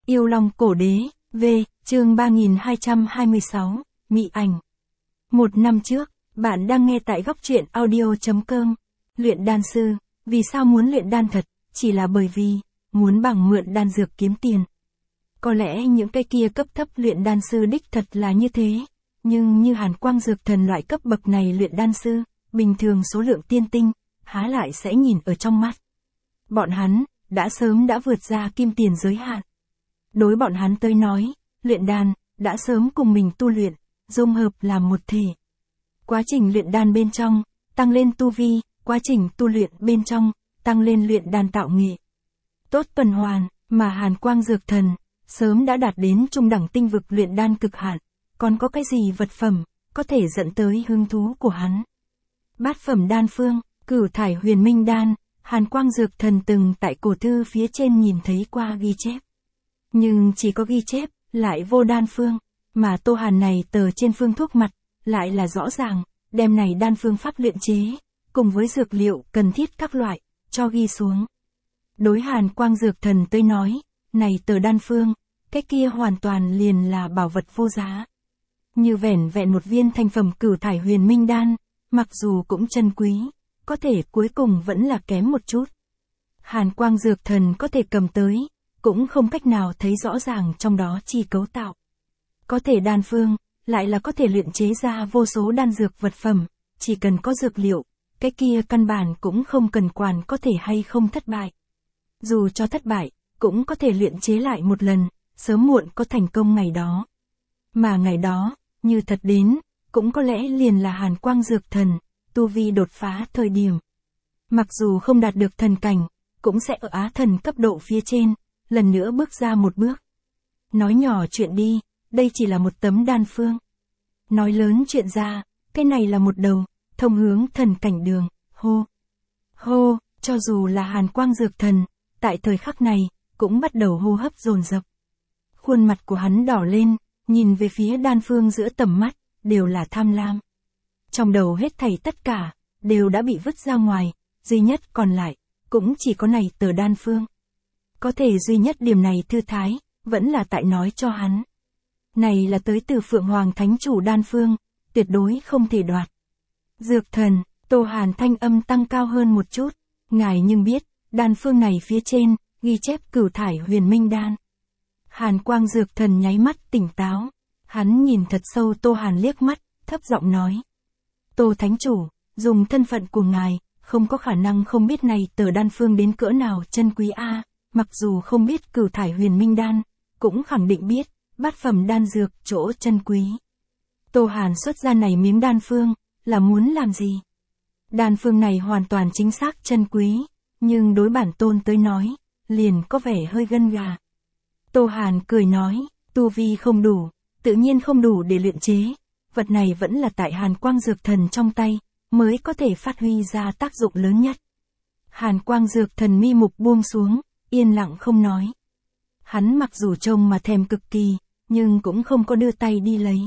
Yêu Long Cổ Đế, V, chương 3226, Mị Ảnh. Một năm trước, bạn đang nghe tại góc truyện audio.com. Luyện đan sư, vì sao muốn luyện đan thật, chỉ là bởi vì, muốn bằng mượn đan dược kiếm tiền. Có lẽ những cái kia cấp thấp luyện đan sư đích thật là như thế, nhưng như Hàn Quang Dược Thần loại cấp bậc này luyện đan sư, bình thường số lượng tiên tinh, há lại sẽ nhìn ở trong mắt. Bọn hắn, đã sớm đã vượt ra kim tiền giới hạn. Đối bọn hắn tới nói, luyện đan, đã sớm cùng mình tu luyện, dung hợp làm một thể. Quá trình luyện đan bên trong, tăng lên tu vi, quá trình tu luyện bên trong, tăng lên luyện đan tạo nghệ. Tốt tuần hoàn, mà Hàn Quang Dược Thần, sớm đã đạt đến trung đẳng tinh vực luyện đan cực hạn, còn có cái gì vật phẩm, có thể dẫn tới hứng thú của hắn. Bát phẩm đan phương, Cửu Thải Huyền Minh Đan, Hàn Quang Dược Thần từng tại cổ thư phía trên nhìn thấy qua ghi chép. Nhưng chỉ có ghi chép, lại vô đan phương, mà Tô Hàn này tờ trên phương thuốc mặt, lại là rõ ràng, đem này đan phương pháp luyện chế, cùng với dược liệu cần thiết các loại, cho ghi xuống. Đối Hàn Quang Dược Thần tới nói, này tờ đan phương, cái kia hoàn toàn liền là bảo vật vô giá. Như vẻn vẹn một viên thành phẩm Cửu Thải Huyền Minh Đan, mặc dù cũng chân quý, có thể cuối cùng vẫn là kém một chút. Hàn Quang Dược Thần có thể cầm tới, cũng không cách nào thấy rõ ràng trong đó chi cấu tạo. Có thể đan phương, lại là có thể luyện chế ra vô số đan dược vật phẩm, chỉ cần có dược liệu, cái kia căn bản cũng không cần quản có thể hay không thất bại. Dù cho thất bại, cũng có thể luyện chế lại một lần, sớm muộn có thành công ngày đó. Mà ngày đó, như thật đến, cũng có lẽ liền là Hàn Quang Dược Thần, tu vi đột phá thời điểm. Mặc dù không đạt được thần cảnh, cũng sẽ ở Á Thần cấp độ phía trên, lần nữa bước ra một bước. Nói nhỏ chuyện đi, đây chỉ là một tấm đan phương. Nói lớn chuyện ra, cái này là một đầu, thông hướng thần cảnh đường, hô. Hô, cho dù là Hàn Quang Dược Thần, tại thời khắc này, cũng bắt đầu hô hấp dồn dập. Khuôn mặt của hắn đỏ lên, nhìn về phía đan phương giữa tầm mắt, đều là tham lam. Trong đầu hết thảy tất cả, đều đã bị vứt ra ngoài, duy nhất còn lại, cũng chỉ có này tờ đan phương. Có thể duy nhất điểm này thư thái, vẫn là tại nói cho hắn. Này là tới từ Phượng Hoàng Thánh Chủ đan phương, tuyệt đối không thể đoạt. Dược Thần, Tô Hàn thanh âm tăng cao hơn một chút, ngài nhưng biết, đan phương này phía trên, ghi chép Cửu Thải Huyền Minh Đan. Hàn Quang Dược Thần nháy mắt tỉnh táo, hắn nhìn thật sâu Tô Hàn liếc mắt, thấp giọng nói. Tô Thánh Chủ, dùng thân phận của ngài, không có khả năng không biết này tờ đan phương đến cỡ nào chân quý a. Mặc dù không biết Cửu Thải Huyền Minh Đan, cũng khẳng định biết, bát phẩm đan dược chỗ chân quý. Tô Hàn xuất ra này miếng đan phương, là muốn làm gì? Đan phương này hoàn toàn chính xác chân quý, nhưng đối bản tôn tới nói, liền có vẻ hơi gân gà. Tô Hàn cười nói, tu vi không đủ, tự nhiên không đủ để luyện chế, vật này vẫn là tại Hàn Quang Dược Thần trong tay, mới có thể phát huy ra tác dụng lớn nhất. Hàn Quang Dược Thần mi mục buông xuống, yên lặng không nói. Hắn mặc dù trông mà thèm cực kỳ, nhưng cũng không có đưa tay đi lấy.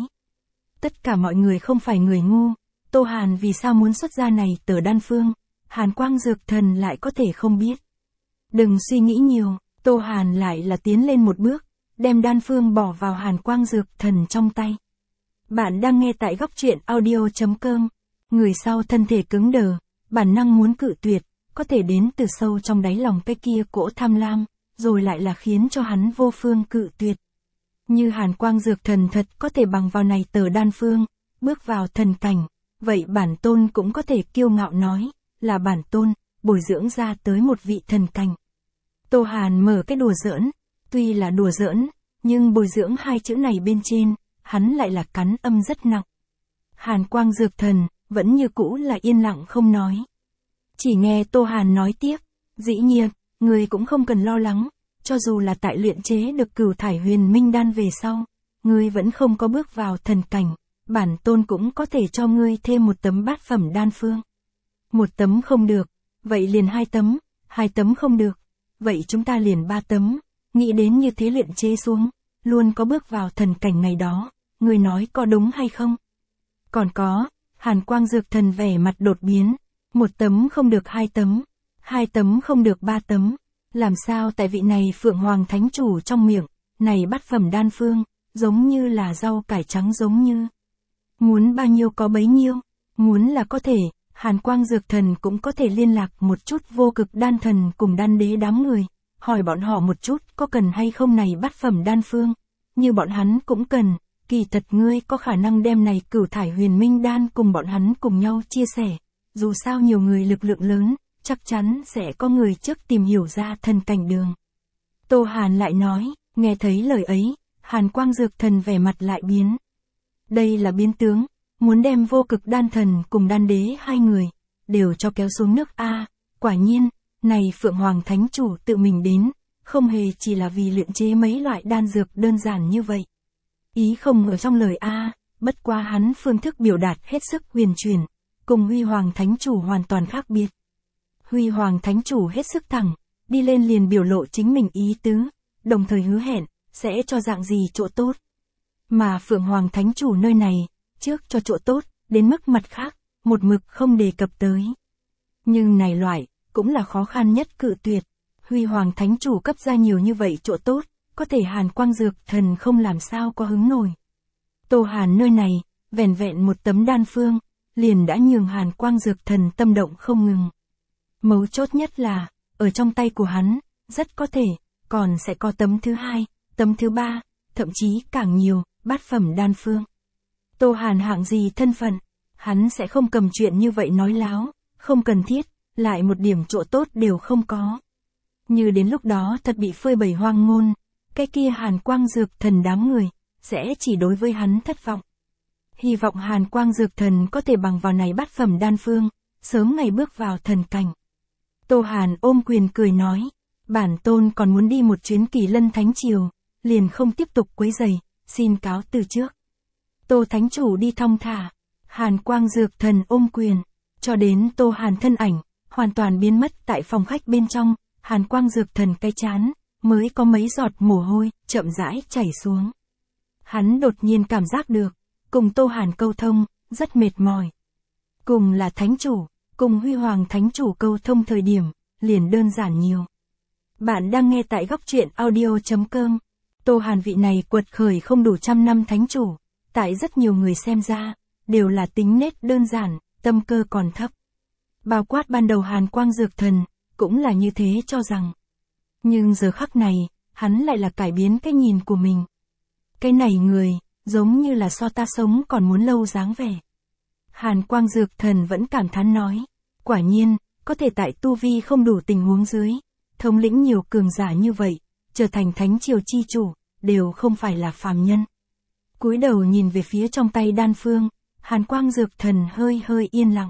Tất cả mọi người không phải người ngu, Tô Hàn vì sao muốn xuất ra này tờ đan phương, Hàn Quang Dược Thần lại có thể không biết. Đừng suy nghĩ nhiều, Tô Hàn lại là tiến lên một bước, đem đan phương bỏ vào Hàn Quang Dược Thần trong tay. Bạn đang nghe tại góc truyện audio.com, người sau thân thể cứng đờ, bản năng muốn cự tuyệt, có thể đến từ sâu trong đáy lòng cái kia cỗ tham lam, rồi lại là khiến cho hắn vô phương cự tuyệt. Như Hàn Quang Dược Thần thật có thể bằng vào này tờ đan phương, bước vào thần cảnh, vậy bản tôn cũng có thể kiêu ngạo nói, là bản tôn, bồi dưỡng ra tới một vị thần cảnh. Tô Hàn mở cái đùa giỡn, tuy là đùa giỡn, nhưng bồi dưỡng hai chữ này bên trên, hắn lại là cắn âm rất nặng. Hàn Quang Dược Thần, vẫn như cũ là yên lặng không nói. Chỉ nghe Tô Hàn nói tiếp, dĩ nhiên, người cũng không cần lo lắng, cho dù là tại luyện chế được Cửu Thải Huyền Minh Đan về sau, ngươi vẫn không có bước vào thần cảnh, bản tôn cũng có thể cho ngươi thêm một tấm bát phẩm đan phương. Một tấm không được, vậy liền hai tấm không được, vậy chúng ta liền 3 tấm, nghĩ đến như thế luyện chế xuống, luôn có bước vào thần cảnh ngày đó, ngươi nói có đúng hay không? Còn có, Hàn Quang Dược Thần vẻ mặt đột biến, 1 tấm không được 2 tấm không được 3 tấm, làm sao tại vị này Phượng Hoàng Thánh Chủ trong miệng, này bát phẩm đan phương, giống như là rau cải trắng giống như. Muốn bao nhiêu có bấy nhiêu, muốn là có thể, Hàn Quang Dược Thần cũng có thể liên lạc một chút vô cực đan thần cùng đan đế đám người, hỏi bọn họ một chút có cần hay không này bát phẩm đan phương, như bọn hắn cũng cần, kỳ thật ngươi có khả năng đem này Cửu Thải Huyền Minh đan cùng bọn hắn cùng nhau chia sẻ, dù sao nhiều người lực lượng lớn, chắc chắn sẽ có người trước tìm hiểu ra thần cảnh đường. Tô Hàn lại nói, nghe thấy lời ấy, Hàn Quang Dược Thần vẻ mặt lại biến. Đây là biến tướng, muốn đem vô cực đan thần cùng đan đế hai người, đều cho kéo xuống nước A, quả nhiên, này Phượng Hoàng Thánh Chủ tự mình đến, không hề chỉ là vì luyện chế mấy loại đan dược đơn giản như vậy. Ý không ở trong lời A, bất quá hắn phương thức biểu đạt hết sức huyền chuyển, cùng Huy Hoàng Thánh Chủ hoàn toàn khác biệt. Huy Hoàng Thánh Chủ hết sức thẳng, đi lên liền biểu lộ chính mình ý tứ, đồng thời hứa hẹn, sẽ cho dạng gì chỗ tốt. Mà Phượng Hoàng Thánh Chủ nơi này, trước cho chỗ tốt, đến mức mặt khác, một mực không đề cập tới. Nhưng này loại, cũng là khó khăn nhất cự tuyệt. Huy Hoàng Thánh Chủ cấp ra nhiều như vậy chỗ tốt, có thể Hàn Quang Dược Thần không làm sao có hứng nổi. Tô Hàn nơi này, vẻn vẹn một tấm đan phương, liền đã nhường Hàn Quang Dược Thần tâm động không ngừng. Mấu chốt nhất là, ở trong tay của hắn, rất có thể, còn sẽ có tấm thứ hai, tấm thứ ba, thậm chí càng nhiều, bát phẩm đan phương. Tô Hàn hạng gì thân phận, hắn sẽ không cầm chuyện như vậy nói láo, không cần thiết, lại một điểm chỗ tốt đều không có. Như đến lúc đó thật bị phơi bày hoang ngôn, cái kia Hàn Quang Dược Thần đám người, sẽ chỉ đối với hắn thất vọng. Hy vọng Hàn Quang Dược Thần có thể bằng vào này bát phẩm đan phương, sớm ngày bước vào thần cảnh. Tô Hàn ôm quyền cười nói, bản tôn còn muốn đi một chuyến Kỳ Lân Thánh Triều, liền không tiếp tục quấy rầy, xin cáo từ trước. Tô Thánh Chủ đi thong thả, Hàn Quang Dược Thần ôm quyền, cho đến Tô Hàn thân ảnh, hoàn toàn biến mất tại phòng khách bên trong, Hàn Quang Dược Thần cái chán, mới có mấy giọt mồ hôi, chậm rãi chảy xuống. Hắn đột nhiên cảm giác được, cùng Tô Hàn câu thông, rất mệt mỏi. Cùng là Thánh Chủ, cùng Huy Hoàng Thánh Chủ câu thông thời điểm, liền đơn giản nhiều. Bạn đang nghe tại góc truyện audio.com. Tô Hàn vị này quật khởi không đủ trăm năm Thánh Chủ, tại rất nhiều người xem ra, đều là tính nết đơn giản, tâm cơ còn thấp. Bao quát ban đầu Hàn Quang Dược Thần, cũng là như thế cho rằng. Nhưng giờ khắc này, hắn lại là cải biến cái nhìn của mình. Cái này người, giống như là so ta sống còn muốn lâu dáng vẻ. Hàn Quang Dược Thần vẫn cảm thán nói, quả nhiên, có thể tại tu vi không đủ tình huống dưới, thống lĩnh nhiều cường giả như vậy, trở thành Thánh Triều chi chủ, đều không phải là phàm nhân. Cúi đầu nhìn về phía trong tay đan phương, Hàn Quang Dược Thần hơi hơi yên lặng.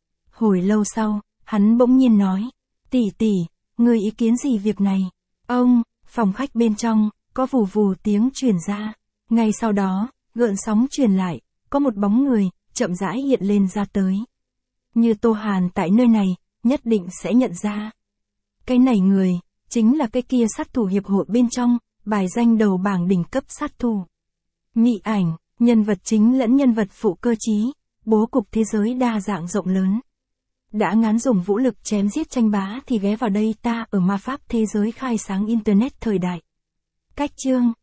Hồi lâu sau, hắn bỗng nhiên nói, tỷ tỷ, ngươi ý kiến gì việc này? Ông, phòng khách bên trong, có vù vù tiếng truyền ra. Ngay sau đó, gợn sóng truyền lại, có một bóng người, chậm rãi hiện lên ra tới. Như Tô Hàn tại nơi này, nhất định sẽ nhận ra. Cái này người, chính là cái kia sát thủ hiệp hội bên trong, bài danh đầu bảng đỉnh cấp sát thủ. Mị Ảnh, nhân vật chính lẫn nhân vật phụ cơ trí, bố cục thế giới đa dạng rộng lớn. Đã ngán dùng vũ lực chém giết tranh bá thì ghé vào đây ta ở ma pháp thế giới khai sáng internet thời đại. Cách chương